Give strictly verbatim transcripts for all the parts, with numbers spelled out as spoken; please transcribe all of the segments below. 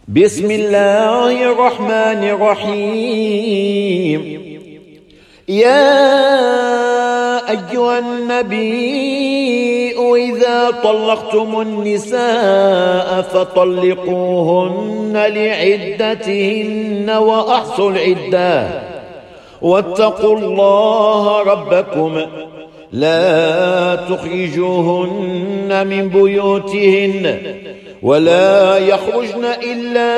بسم الله الرحمن الرحيم. يا أيها النبي إذا طلقتم النساء فطلقوهن لعدتهن وأحصوا العدة واتقوا الله ربكم لا تخرجوهن من بيوتهن ولا يخرجن إلا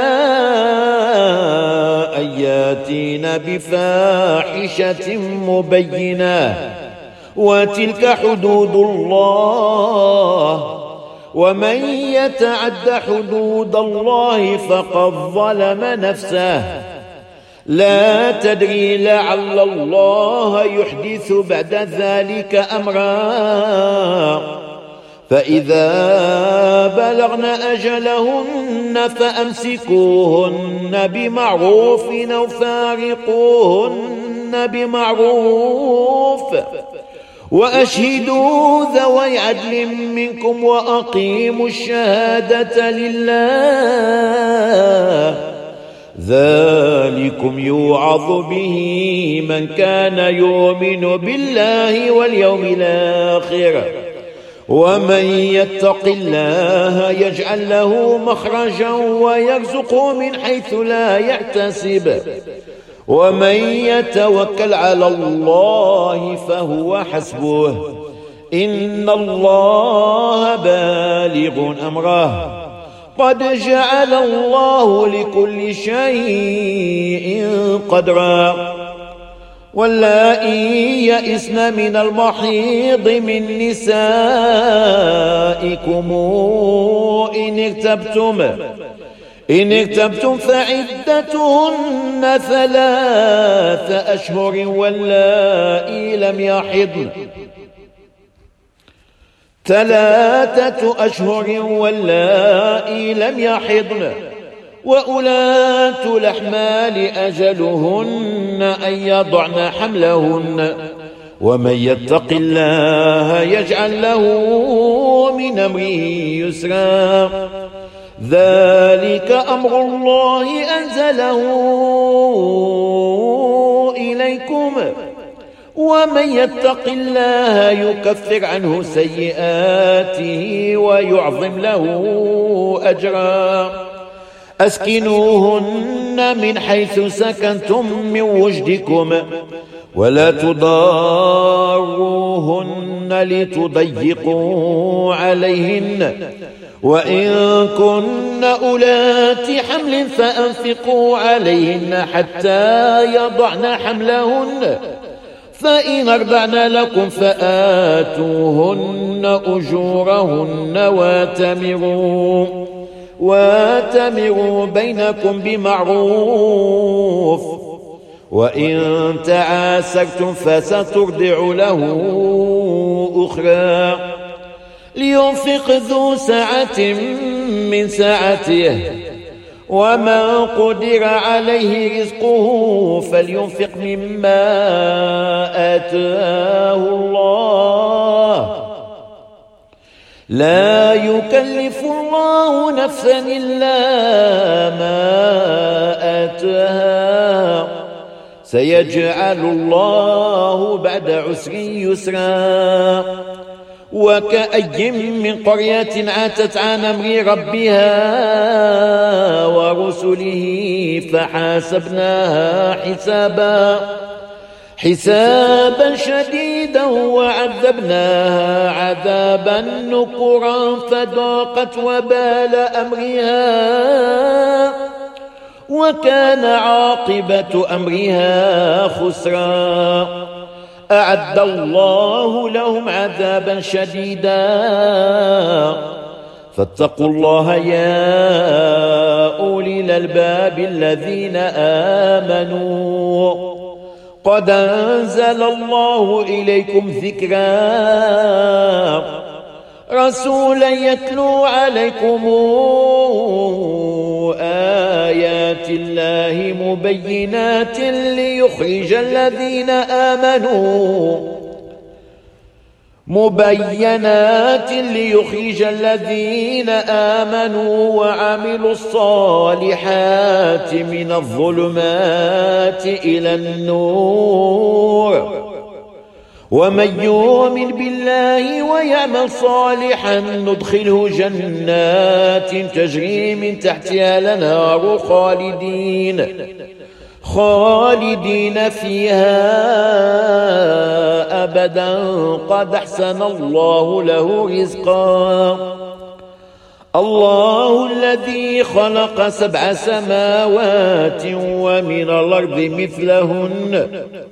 أن ياتين بفاحشة مبينة وتلك حدود الله ومن يتعد حدود الله فقد ظلم نفسه لا تدري لعل الله يحدث بعد ذلك أمرا فإذا بلغن أجلهن فأمسكوهن بمعروف أو فارقوهن بمعروف وأشهدوا ذوي عدل منكم وأقيموا الشهادة لله ذلكم يوعظ به من كان يؤمن بالله واليوم الآخر ومن يتق الله يجعل له مخرجا ويرزقه من حيث لا يحتسب ومن يتوكل على الله فهو حسبه إن الله بالغ أمره قد جعل الله لكل شيء قدرا واللائي يئسن من المحيض من نسائكم إن ارتبتم إن ارتبتم فعدتهن ثلاث أشهر واللائي لم يحضن ثلاثة أشهر واللائي لم يحضن وأولاة الأحمال أجلهن أن يضعن حملهن ومن يتق الله يجعل له من أمره يسرا ذلك أمر الله أنزله إليكم ومن يتق الله يكفر عنه سيئاته ويعظم له أجرا أسكنوهن من حيث سكنتم من وجدكم ولا تضاروهن لتضيقوا عليهن وإن كن أولات حمل فأنفقوا عليهن حتى يضعن حملهن فإن أرضعن لكم فآتوهن أجورهن واتمروا واتمروا بينكم بمعروف وإن تعاسرتم فسترضع له أخرى لينفق ذو سعة من سعته ومن قدر عليه رزقه فلينفق مما آتاه الله لا يكلف الله نفسا إلا ما آتاها سيجعل الله بعد عسر يسرا وكأي من قرية عاتت عن أمر ربها ورسله فحاسبناها حسابا حسابا شديدا وعذبناها عذابا نكرا فذاقت وبال أمرها وكان عاقبة أمرها خسرا أعد الله لهم عذابا شديدا فاتقوا الله يا أولي الألباب الذين آمنوا قد أنزل الله إليكم ذكرا رسولا يتلو عليكم آيات الله مبينات ليخرج الذين آمنوا مبينات ليخرج الذين آمنوا وعملوا الصالحات من الظلمات إلى النور، ومن يؤمن بالله ويعمل صالحا ندخله جنات تجري من تحتها الأنهار خالدين خالدين فيها أبدا قد أحسن الله له رزقا. الله الذي خلق سبع سماوات ومن الأرض مثلهن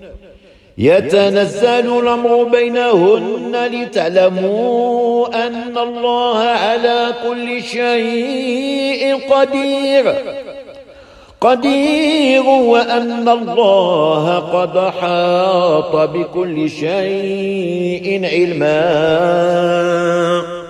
يتنزل الأمر بينهن لتعلموا أن الله على كل شيء قدير قدير وأن الله قد أحاط بكل شيء علما.